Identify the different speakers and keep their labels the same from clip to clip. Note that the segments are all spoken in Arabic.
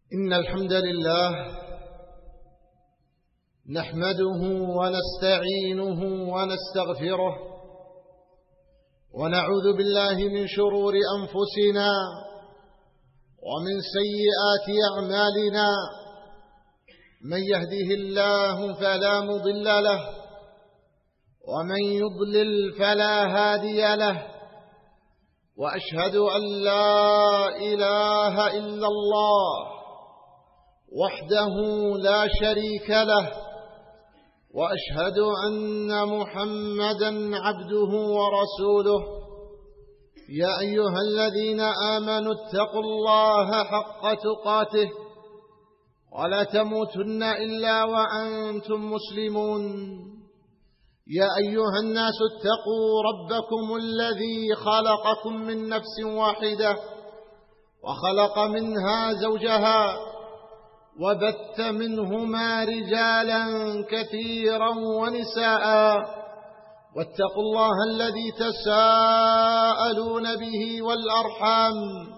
Speaker 1: إن الحمد لله نحمده ونستعينه ونستغفره ونعوذ بالله من شرور أنفسنا ومن سيئات أعمالنا. من يهده الله فلا مضل له ومن يضلل فلا هادي له، وأشهد أن لا إله إلا الله وحده لا شريك له، وأشهد أن محمدًا عبده ورسوله. يا أيها الذين آمنوا اتقوا الله حق تقاته ولا تموتن إلا وأنتم مسلمون. يا أيها الناس اتقوا ربكم الذي خلقكم من نفس واحدة وخلق منها زوجها وبث منهما رجالا كثيرا ونساء، واتقوا الله الذي تساءلون به والأرحام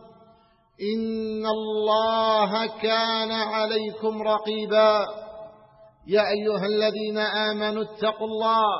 Speaker 1: إن الله كان عليكم رقيبا. يا أيها الذين آمنوا اتقوا الله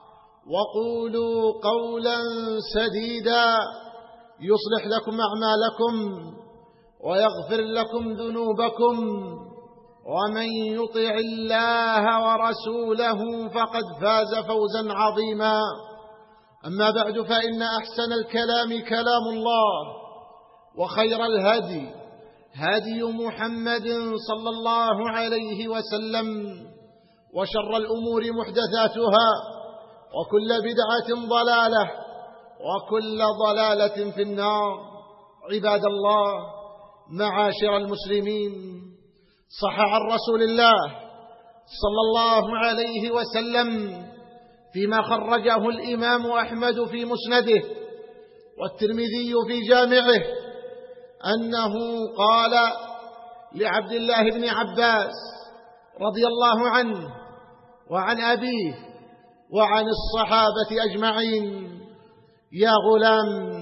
Speaker 1: وقولوا قولا سديدا يصلح لكم أعمالكم ويغفر لكم ذنوبكم، ومن يطع الله ورسوله فقد فاز فوزا عظيما. أما بعد، فإن أحسن الكلام كلام الله، وخير الهدي هدي محمد صلى الله عليه وسلم، وشر الأمور محدثاتها، وكل بدعة ضلالة، وكل ضلالة في النار. عباد الله، معاشر المسلمين، صح عن رسول الله صلى الله عليه وسلم فيما خرجه الإمام أحمد في مسنده والترمذي في جامعه أنه قال لعبد الله بن عباس رضي الله عنه وعن أبيه وعن الصحابة أجمعين: يا غلام،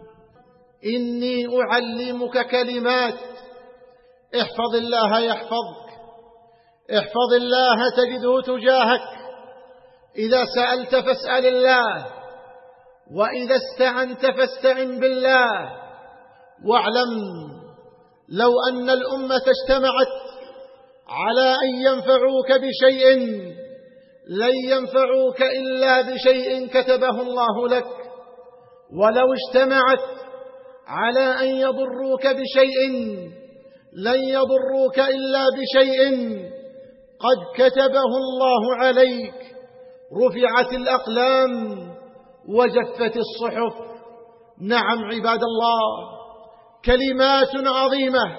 Speaker 1: إني أعلمك كلمات، احفظ الله يحفظك، احفظ الله تجده تجاهك، إذا سألت فاسأل الله، وإذا استعنت فاستعن بالله. واعلم لو أن الأمة اجتمعت على أن ينفعوك بشيء لن ينفعوك إلا بشيء كتبه الله لك، ولو اجتمعت على أن يضروك بشيء لن يضروك إلا بشيء قد كتبه الله عليك. رفعت الأقلام وجفت الصحف. نعم عباد الله، كلمات عظيمة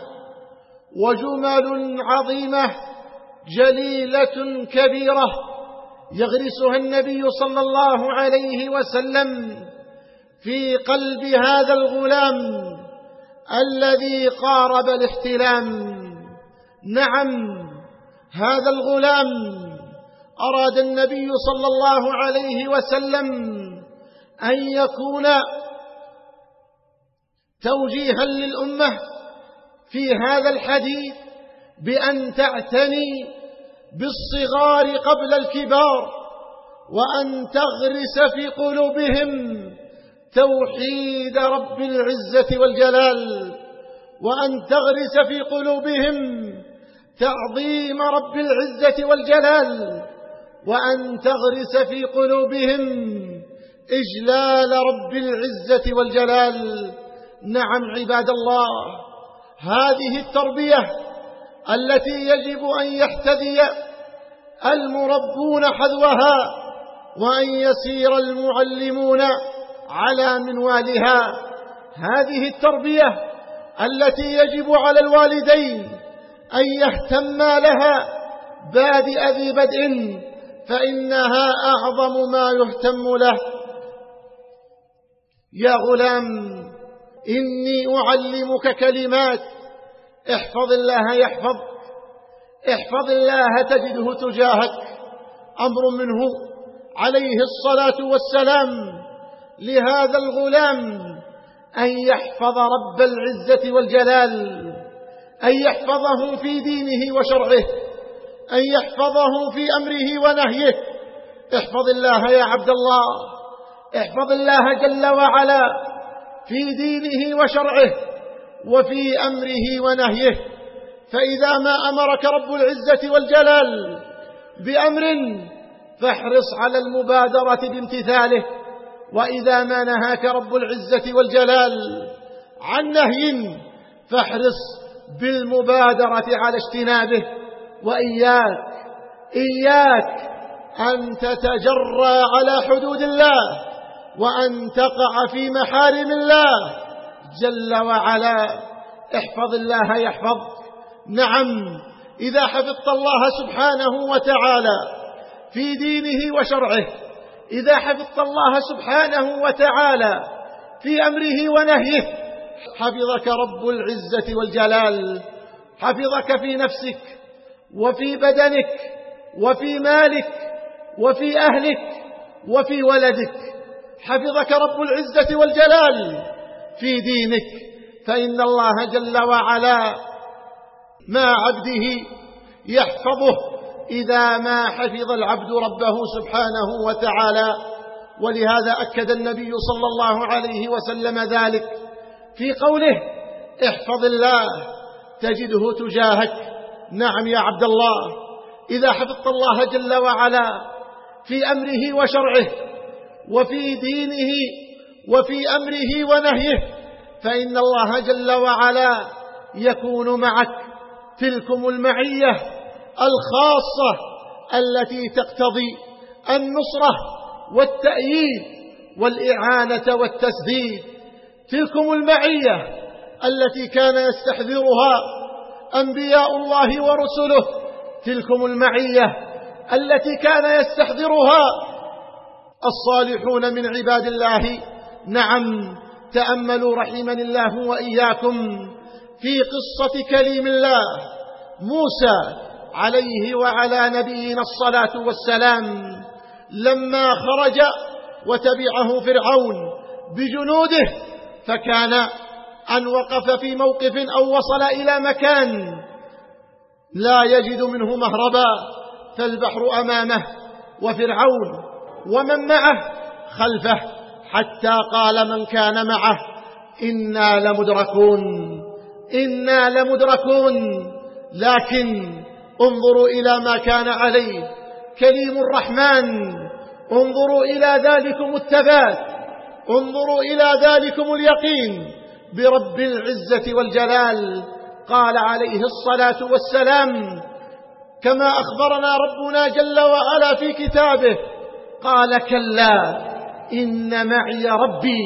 Speaker 1: وجمل عظيمة جليلة كبيرة يغرسها النبي صلى الله عليه وسلم في قلب هذا الغلام الذي قارب الاحتلام. نعم، هذا الغلام أراد النبي صلى الله عليه وسلم أن يكون توجيها للأمة في هذا الحديث بأن تعتني بالصغار قبل الكبار، وأن تغرس في قلوبهم توحيد رب العزة والجلال، وأن تغرس في قلوبهم تعظيم رب العزة والجلال، وأن تغرس في قلوبهم إجلال رب العزة والجلال. نعم عباد الله، هذه التربية التي يجب أن يحتذي المربون حذوها وأن يسير المعلمون على منوالها. هذه التربية التي يجب على الوالدين أن يهتما لها بادئ ذي بدء، فإنها أعظم ما يهتم له. يا غلام، إني أعلمك كلمات، احفظ الله يحفظك، احفظ الله تجده تجاهك. أمر منه عليه الصلاة والسلام لهذا الغلام أن يحفظ رب العزة والجلال، أن يحفظه في دينه وشرعه، أن يحفظه في أمره ونهيه. احفظ الله يا عبد الله، احفظ الله جل وعلا في دينه وشرعه وفي أمره ونهيه. فإذا ما أمرك رب العزة والجلال بأمر فاحرص على المبادرة بامتثاله، وإذا ما نهاك رب العزة والجلال عن نهي فاحرص بالمبادرة على اجتنابه. إياك أن تتجرى على حدود الله وأن تقع في محارم الله جل وعلا. احفظ الله يحفظك. نعم، إذا حفظت الله سبحانه وتعالى في دينه وشرعه، إذا حفظت الله سبحانه وتعالى في أمره ونهيه، حفظك رب العزة والجلال، حفظك في نفسك وفي بدنك وفي مالك وفي أهلك وفي ولدك. حفظك رب العزة والجلال في دينك، فإن الله جل وعلا مع عبده يحفظه إذا ما حفظ العبد ربه سبحانه وتعالى. ولهذا أكد النبي صلى الله عليه وسلم ذلك في قوله: احفظ الله تجده تجاهك. نعم يا عبد الله، إذا حفظت الله جل وعلا في أمره وشرعه وفي دينه وفي أمره ونهيه، فإن الله جل وعلا يكون معك. تلكم المعية الخاصة التي تقتضي النصرة والتأييد والإعانة والتسديد. تلكم المعية التي كان يستحذرها أنبياء الله ورسله، تلكم المعية التي كان يستحذرها الصالحون من عباد الله. نعم، تأملوا رحمني الله وإياكم في قصة كليم الله موسى عليه وعلى نبينا الصلاة والسلام، لما خرج وتبعه فرعون بجنوده، فكان أن وقف في موقف أو وصل إلى مكان لا يجد منه مهربا، فالبحر أمامه وفرعون ومن معه خلفه، حتى قال من كان معه: إنا لمدركون. لكن انظروا إلى ما كان عليه كليم الرحمن، انظروا إلى ذلكم الثبات، انظروا إلى ذلكم اليقين برب العزة والجلال. قال عليه الصلاة والسلام كما أخبرنا ربنا جل وعلا في كتابه، قال: كلا إن معي ربي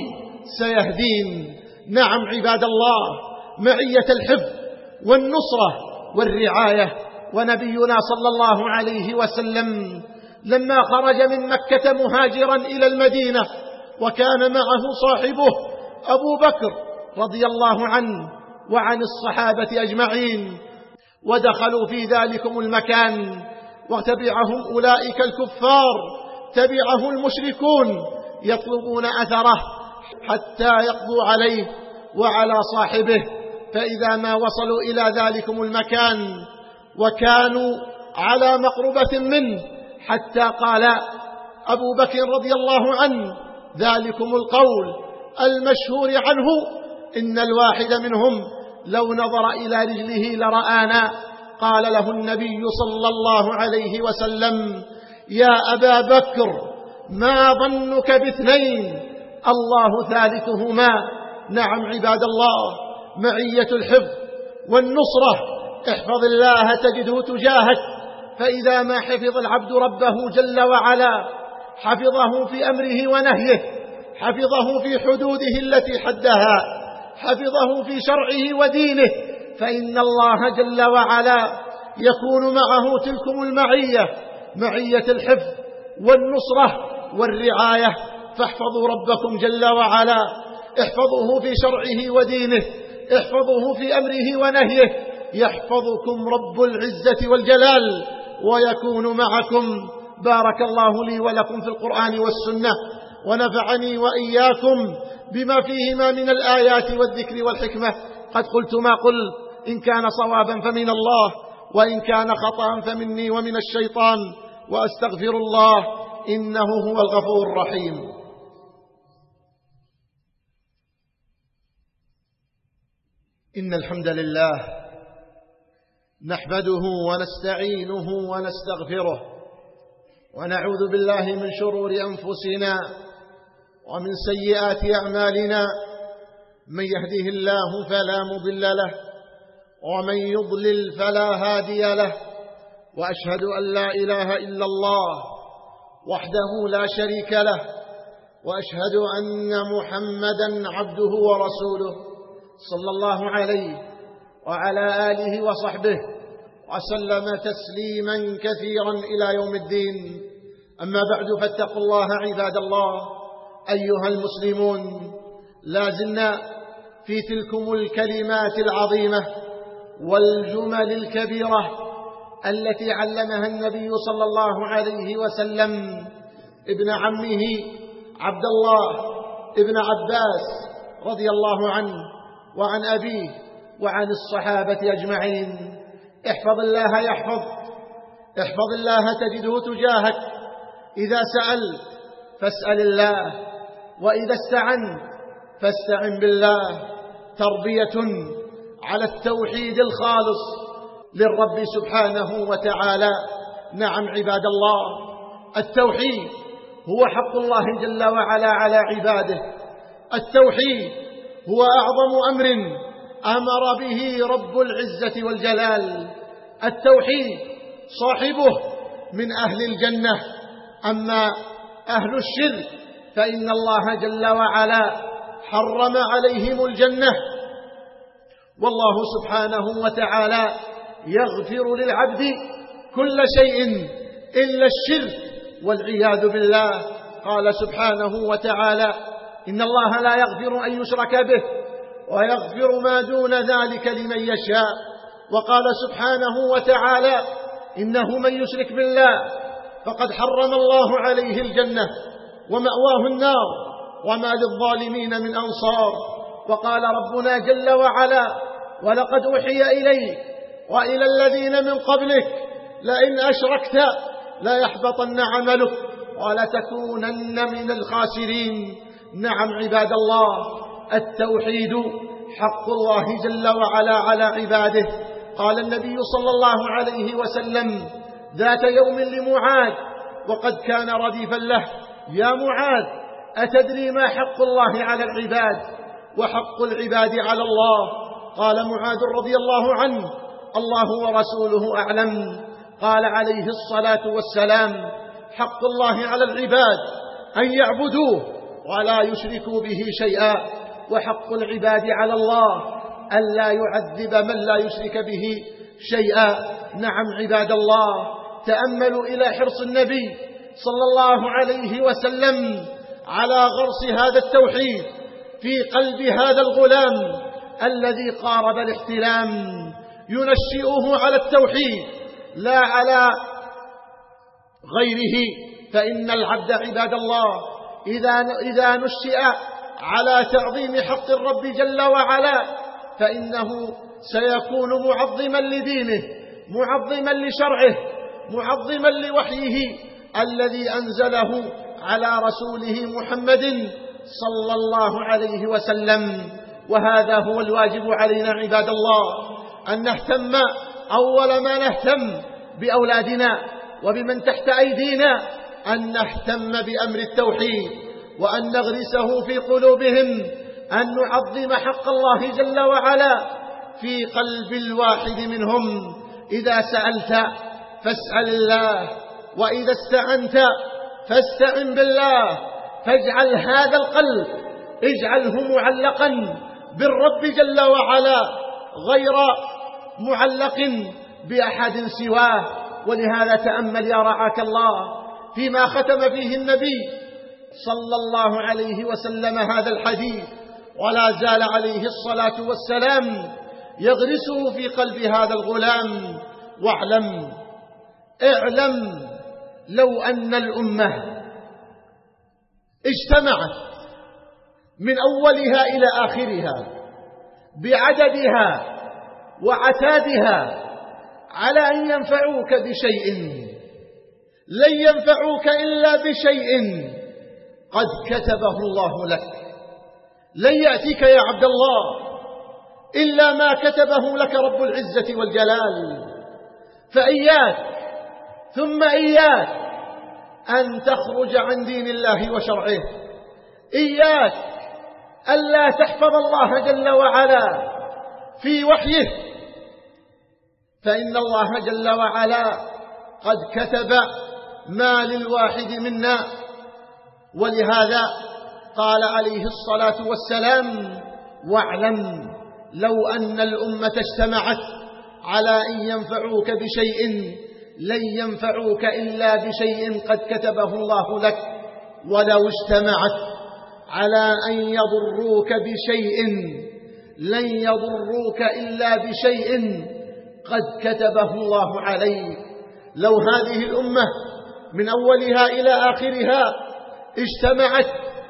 Speaker 1: سيهدين. نعم عباد الله، معية الحفظ والنصرة والرعاية. ونبينا صلى الله عليه وسلم لما خرج من مكة مهاجرا إلى المدينة، وكان معه صاحبه أبو بكر رضي الله عنه وعن الصحابة أجمعين، ودخلوا في ذلكم المكان وتبعهم أولئك الكفار، تبعه المشركون يطلبون أثره حتى يقضوا عليه وعلى صاحبه. فإذا ما وصلوا إلى ذلكم المكان وكانوا على مقربة منه، حتى قال أبو بكر رضي الله عنه ذلكم القول المشهور عنه: إن الواحد منهم لو نظر إلى رجله لرآنا. قال له النبي صلى الله عليه وسلم: يا أبا بكر، ما ظنك باثنين الله ثالثهما. نعم عباد الله، معية الحفظ والنصرة. احفظ الله تجده تجاهك. فإذا ما حفظ العبد ربه جل وعلا، حفظه في أمره ونهيه، حفظه في حدوده التي حدها، حفظه في شرعه ودينه، فإن الله جل وعلا يكون معه تلكم المعية، معية الحفظ والنصرة والرعاية. فاحفظوا ربكم جل وعلا، احفظوه في شرعه ودينه، احفظوه في أمره ونهيه، يحفظكم رب العزة والجلال ويكون معكم. بارك الله لي ولكم في القرآن والسنة، ونفعني وإياكم بما فيهما من الآيات والذكر والحكمة. قد قلت ما قلت، إن كان صوابا فمن الله، وإن كان خطأ فمني ومن الشيطان، وأستغفر الله إنه هو الغفور الرحيم. إن الحمد لله نحمده ونستعينه ونستغفره، ونعوذ بالله من شرور أنفسنا ومن سيئات أعمالنا، من يهده الله فلا مضل له، ومن يضلل فلا هادي له، وأشهد أن لا إله إلا الله وحده لا شريك له، وأشهد أن محمدًا عبده ورسوله صلى الله عليه وعلى آله وصحبه وسلم تسليما كثيرا إلى يوم الدين. أما بعد، فاتقوا الله عباد الله أيها المسلمون. لا زلنا في تلكم الكلمات العظيمة والجمل الكبيرة التي علمها النبي صلى الله عليه وسلم ابن عمه عبد الله ابن عباس رضي الله عنه، وعن أبيه، وعن الصحابة أجمعين. احفظ الله يحفظك، احفظ الله تجده تجاهك. إذا سألت فاسأل الله، وإذا استعنت فاستعن بالله. تربية على التوحيد الخالص للرب سبحانه وتعالى. نعم عباد الله، التوحيد هو حق الله جل وعلا على عباده. التوحيد هو أعظم أمر أمر به رب العزة والجلال. التوحيد صاحبه من أهل الجنة. أما أهل الشرك فإن الله جل وعلا حرم عليهم الجنة. والله سبحانه وتعالى يغفر للعبد كل شيء إلا الشرك والعياذ بالله. قال سبحانه وتعالى: إن الله لا يغفر أن يشرك به ويغفر ما دون ذلك لمن يشاء. وقال سبحانه وتعالى: إنه من يشرك بالله فقد حرم الله عليه الجنة ومأواه النار وما للظالمين من أنصار. وقال ربنا جل وعلا: ولقد أوحي إليك وإلى الذين من قبلك لئن أشركت ليحبطن عملك ولتكونن من الخاسرين. نعم عباد الله، التوحيد حق الله جل وعلا على عباده. قال النبي صلى الله عليه وسلم ذات يوم لمعاذ وقد كان رديفا له: يا معاذ، أتدري ما حق الله على العباد وحق العباد على الله؟ قال معاذ رضي الله عنه: الله ورسوله أعلم. قال عليه الصلاة والسلام: حق الله على العباد أن يعبدوه ولا يشركوا به شيئا، وحق العباد على الله ألا يعذب من لا يشرك به شيئا. نعم عباد الله، تأملوا إلى حرص النبي صلى الله عليه وسلم على غرس هذا التوحيد في قلب هذا الغلام الذي قارب الاحتلام، ينشئه على التوحيد لا على غيره. فإن العبد عباد الله إذا نشئ على تعظيم حق الرب جل وعلا فإنه سيكون معظما لدينه، معظما لشرعه، معظما لوحيه الذي أنزله على رسوله محمد صلى الله عليه وسلم. وهذا هو الواجب علينا عباد الله، أن نهتم أول ما نهتم بأولادنا وبمن تحت أيدينا، أن نهتم بأمر التوحيد، وأن نغرسه في قلوبهم، أن نعظم حق الله جل وعلا في قلب الواحد منهم. إذا سألت فاسأل الله، وإذا استعنت فاستعن بالله. فاجعل هذا القلب اجعله معلقا بالرب جل وعلا غير معلق بأحد سواه. ولهذا تأمل يا رعاك الله فيما ختم فيه النبي صلى الله عليه وسلم هذا الحديث، ولا زال عليه الصلاة والسلام يغرسه في قلب هذا الغلام: واعلم، اعلم لو أن الأمة اجتمعت من أولها إلى آخرها بعددها وعتادها على أن ينفعوك بشيء، لن ينفعوك إلا بشيء قد كتبه الله لك. لن يأتيك يا عبد الله إلا ما كتبه لك رب العزة والجلال. فإياك ثم إياك أن تخرج عن دين الله وشرعه، إياك ألا تحفظ الله جل وعلا في وحيه، فإن الله جل وعلا قد كتب ما للواحد منا. ولهذا قال عليه الصلاة والسلام: واعلم لو أن الأمة اجتمعت على أن ينفعوك بشيء لن ينفعوك إلا بشيء قد كتبه الله لك، ولو اجتمعت على أن يضروك بشيء لن يضروك إلا بشيء قد كتبه الله عليك. لو هذه الأمة من أولها إلى آخرها اجتمعت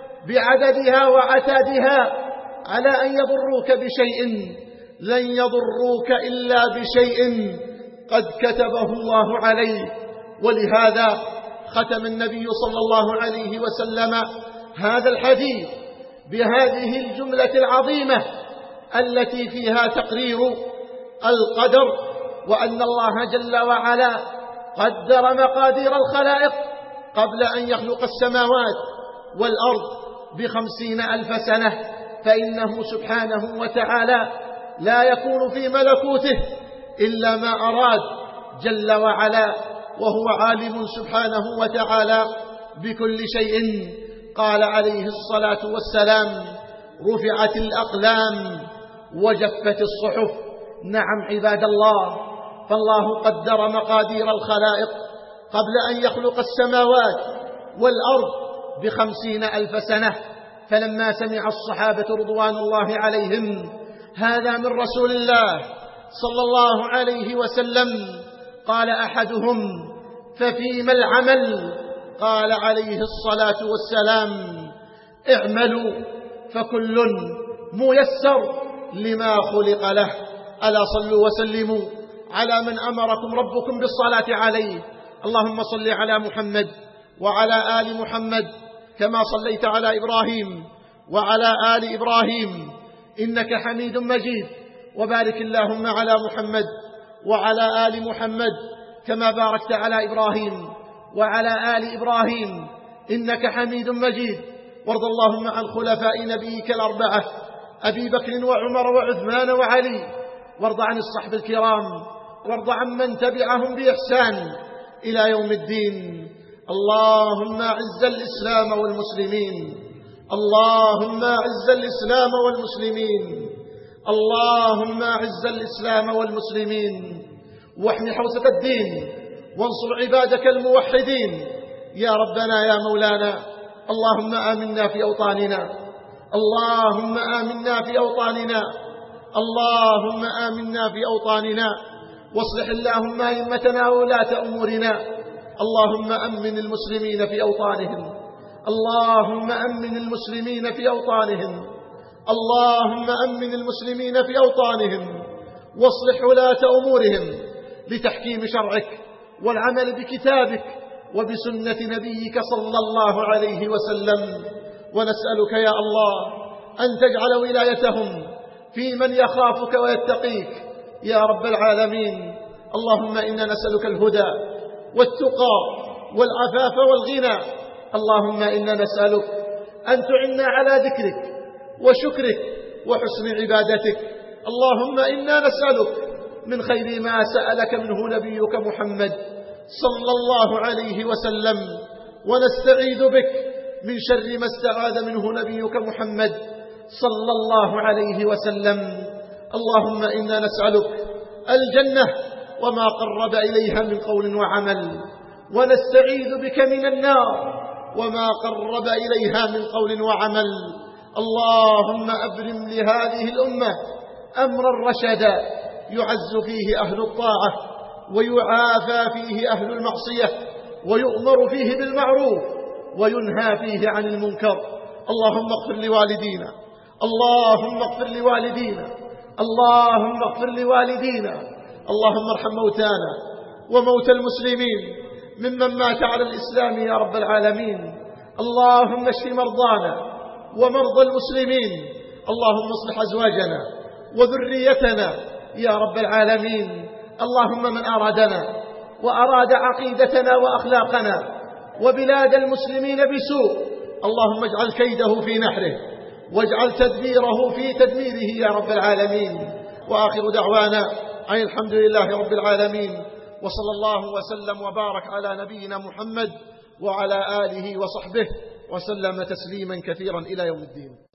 Speaker 1: بعددها وعتادها على أن يضروك بشيء لن يضروك إلا بشيء قد كتبه الله عليك. ولهذا ختم النبي صلى الله عليه وسلم هذا الحديث بهذه الجملة العظيمة التي فيها تقرير القدر، وأن الله جل وعلا قدر مقادير الخلائق قبل أن يخلق السماوات والأرض ب50,000 سنة، فإنه سبحانه وتعالى لا يكون في ملكوته إلا ما أراد جل وعلا، وهو عالم سبحانه وتعالى بكل شيء. قال عليه الصلاة والسلام: رفعت الأقلام وجفت الصحف. نعم عباد الله، فالله قدر مقادير الخلائق قبل أن يخلق السماوات والأرض ب50,000 سنة. فلما سمع الصحابة رضوان الله عليهم هذا من رسول الله صلى الله عليه وسلم قال أحدهم: ففيما العمل؟ قال عليه الصلاة والسلام: اعملوا فكل ميسر لما خلق له. ألا صلوا وسلموا على من أمركم ربكم بالصلاة عليه. اللهم صل على محمد وعلى آل محمد كما صليت على إبراهيم وعلى آل إبراهيم إنك حميد مجيد، وبارك اللهم على محمد وعلى آل محمد كما باركت على إبراهيم وعلى آل إبراهيم إنك حميد مجيد. وارض اللهم عن خلفاء نبيك الأربعة أبي بكر وعمر وعثمان وعلي، وارض عن الصحب الكرام، وارض عن من تبعهم بإحسان إلى يوم الدين. اللهم أعز الإسلام والمسلمين، اللهم أعز الإسلام والمسلمين، اللهم أعز الإسلام والمسلمين، واحمِ حوزة الدين، وانصر عبادك الموحدين يا ربنا يا مولانا. اللهم آمنا في أوطاننا، اللهم آمنا في أوطاننا، اللهم آمنا في أوطاننا، واصلح اللهم أئمتنا وولاة أمورنا. اللهم أمن المسلمين في أوطانهم، اللهم أمن المسلمين في أوطانهم، اللهم أمن المسلمين في أوطانهم، واصلح ولاة أمورهم لتحكيم شرعك والعمل بكتابك وبسنة نبيك صلى الله عليه وسلم. ونسألك يا الله أن تجعل ولايتهم في من يخافك ويتقيك يا رب العالمين. اللهم إنا نسألك الهدى والتقى والعفاف والغنى. اللهم إنا نسألك أن تعنا على ذكرك وشكرك وحسن عبادتك. اللهم إنا نسألك من خير ما سألك منه نبيك محمد صلى الله عليه وسلم، ونستعيذ بك من شر ما استعاذ منه نبيك محمد صلى الله عليه وسلم. اللهم إنا نسألك الجنة وما قرب إليها من قول وعمل، ونستعيذ بك من النار وما قرب إليها من قول وعمل. اللهم أبرم لهذه الأمة أمرا رشدا يعز فيه أهل الطاعة ويعافى فيه أهل المعصية، ويؤمر فيه بالمعروف وينهى فيه عن المنكر. اللهم اغفر لوالدينا، اللهم اغفر لوالدينا، اللهم اغفر لوالدينا، اللهم ارحم موتانا وموتى المسلمين ممن مات على الإسلام يا رب العالمين. اللهم اشف مرضانا ومرضى المسلمين، اللهم اصلح أزواجنا وذريتنا يا رب العالمين. اللهم من أرادنا وأراد عقيدتنا وأخلاقنا وبلاد المسلمين بسوء، اللهم اجعل كيده في نحره واجعل تدبيره في تدميره يا رب العالمين. وآخر دعوانا أن الحمد لله رب العالمين، وصلى الله وسلم وبارك على نبينا محمد وعلى آله وصحبه وسلم تسليما كثيرا إلى يوم الدين.